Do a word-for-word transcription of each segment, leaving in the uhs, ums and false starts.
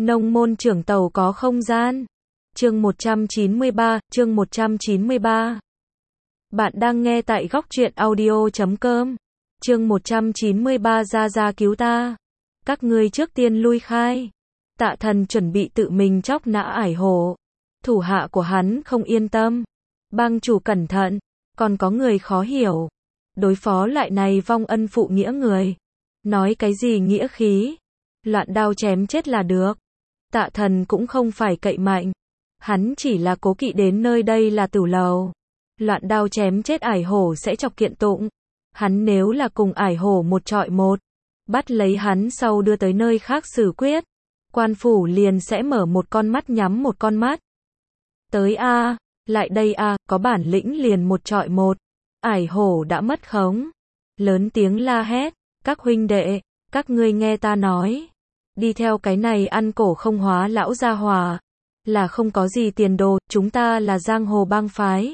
Nông môn trưởng tàu có không gian. Chương một trăm chín mươi ba, chương một trăm chín mươi ba. Bạn đang nghe tại góc truyện audio chấm com. Chương một trăm chín mươi ba ra ra cứu ta. Các ngươi trước tiên lui khai. Tạ Thần chuẩn bị tự mình chóc nã ải hổ. Thủ hạ của hắn không yên tâm. Bang chủ cẩn thận, còn có người khó hiểu. Đối phó lại này vong ân phụ nghĩa người. Nói cái gì nghĩa khí. Loạn đao chém chết là được. Tạ Thần cũng không phải cậy mạnh. Hắn chỉ là cố kỵ đến nơi đây là tử lầu. Loạn đao chém chết ải hổ sẽ chọc kiện tụng. Hắn nếu là cùng ải hổ một trọi một, bắt lấy hắn sau đưa tới nơi khác xử quyết, quan phủ liền sẽ mở một con mắt nhắm một con mắt. Tới a, lại đây a, có bản lĩnh liền một trọi một. Ải hổ đã mất khống. Lớn tiếng la hét, các huynh đệ, các ngươi nghe ta nói. Đi theo cái này ăn cổ không hóa lão gia hỏa, là không có gì tiền đồ, chúng ta là giang hồ bang phái.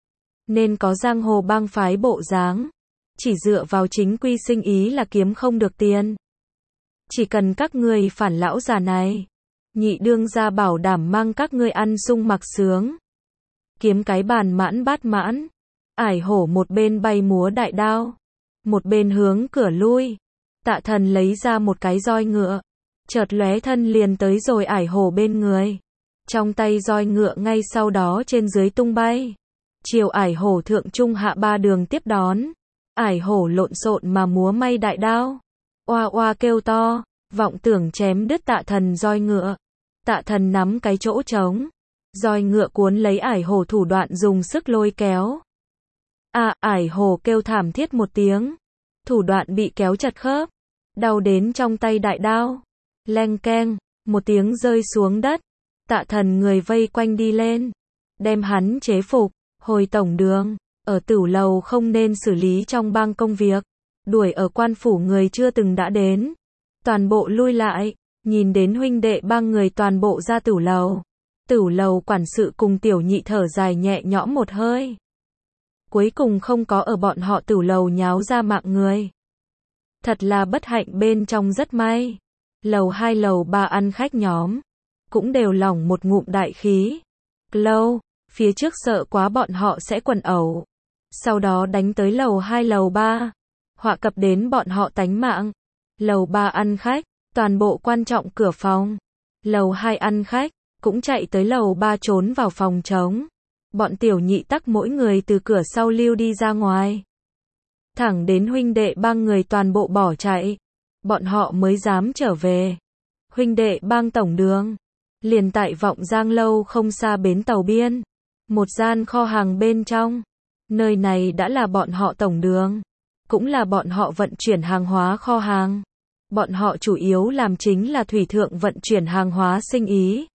Nên có giang hồ bang phái bộ dáng. Chỉ dựa vào chính quy sinh ý là kiếm không được tiền. Chỉ cần các ngươi phản lão già này, nhị đương gia bảo đảm mang các ngươi ăn sung mặc sướng. Kiếm cái bàn mãn bát mãn. Ải hổ một bên bay múa đại đao, một bên hướng cửa lui. Tạ Thần lấy ra một cái roi ngựa, chợt lóe thân liền tới rồi ải hổ bên người. Trong tay roi ngựa ngay sau đó trên dưới tung bay. Chiều ải hổ thượng trung hạ ba đường tiếp đón. Ải hổ lộn xộn mà múa may đại đao. Oa oa kêu to, vọng tưởng chém đứt Tạ Thần roi ngựa. Tạ Thần nắm cái chỗ trống. Roi ngựa cuốn lấy ải hổ thủ đoạn dùng sức lôi kéo. À, ải hổ kêu thảm thiết một tiếng. Thủ đoạn bị kéo chặt khớp. Đau đến trong tay đại đao. Leng keng, một tiếng rơi xuống đất. Tạ Thần người vây quanh đi lên. Đem hắn chế phục, hồi tổng đường. Ở tửu lầu không nên xử lý trong bang công việc. Đuổi ở quan phủ người chưa từng đã đến. Toàn bộ lui lại. Nhìn đến huynh đệ bang người toàn bộ ra tửu lầu. Tửu lầu quản sự cùng tiểu nhị thở dài nhẹ nhõm một hơi. Cuối cùng không có ở bọn họ tửu lầu nháo ra mạng người. Thật là bất hạnh bên trong rất may. Lầu hai lầu ba ăn khách nhóm cũng đều lỏng một ngụm đại khí. Lâu, phía trước sợ quá bọn họ sẽ quần ẩu. Sau đó đánh tới lầu hai lầu ba. Họa cập đến bọn họ tánh mạng. Lầu ba ăn khách, toàn bộ quan trọng cửa phòng. Lầu hai ăn khách, cũng chạy tới lầu ba trốn vào phòng trống. Bọn tiểu nhị tắc mỗi người từ cửa sau lưu đi ra ngoài. Thẳng đến huynh đệ bang người toàn bộ bỏ chạy. Bọn họ mới dám trở về. Huynh đệ bang tổng đường. Liền tại Vọng Giang lâu không xa bến tàu biên. Một gian kho hàng bên trong. Nơi này đã là bọn họ tổng đường. Cũng là bọn họ vận chuyển hàng hóa kho hàng. Bọn họ chủ yếu làm chính là thủy thượng vận chuyển hàng hóa sinh ý.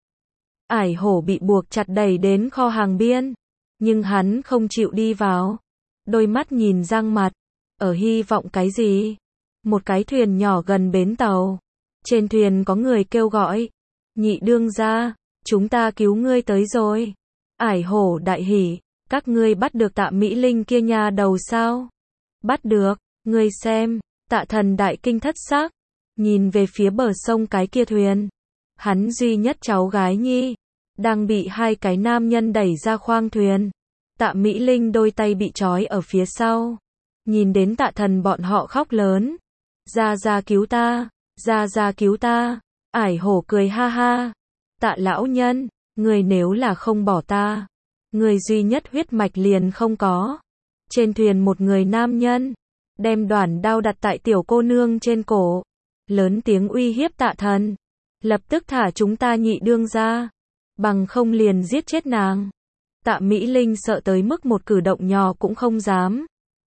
Ải hổ bị buộc chặt đẩy đến kho hàng biên. Nhưng hắn không chịu đi vào. Đôi mắt nhìn Giang mặt. Ở hy vọng cái gì? Một cái thuyền nhỏ gần bến tàu. Trên thuyền có người kêu gọi. Nhị đương gia, chúng ta cứu ngươi tới rồi. Ải hổ đại hỉ, các ngươi bắt được Tạ Mỹ Linh kia nhà đầu sao? Bắt được, ngươi xem. Tạ Thần đại kinh thất xác. Nhìn về phía bờ sông cái kia thuyền. Hắn duy nhất cháu gái nhi. Đang bị hai cái nam nhân đẩy ra khoang thuyền. Tạ Mỹ Linh đôi tay bị trói ở phía sau. Nhìn đến Tạ Thần bọn họ khóc lớn. Ra ra cứu ta, ra ra cứu ta. Ải hổ cười ha ha. Tạ lão nhân, người nếu là không bỏ ta, người duy nhất huyết mạch liền không có. Trên thuyền một người nam nhân, đem đoản đao đặt tại tiểu cô nương trên cổ. Lớn tiếng uy hiếp Tạ Thần. Lập tức thả chúng ta nhị đương ra. Bằng không liền giết chết nàng. Tạ Mỹ Linh sợ tới mức một cử động nhỏ cũng không dám.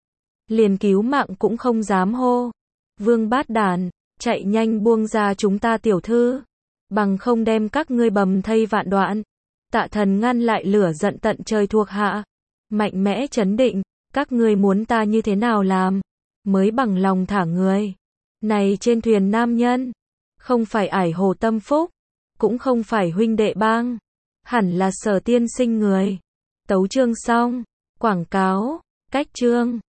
Liền cứu mạng cũng không dám hô. Vương bát đàn, chạy nhanh buông ra chúng ta tiểu thư. Bằng không đem các ngươi bầm thây vạn đoạn. Tạ Thần ngăn lại lửa giận tận trời thuộc hạ. Mạnh mẽ trấn định, các ngươi muốn ta như thế nào làm, mới bằng lòng thả người. Này trên thuyền nam nhân, không phải ải hồ tâm phúc, cũng không phải huynh đệ bang. Hẳn là Sở tiên sinh người. Tấu chương xong, quảng cáo, cách chương.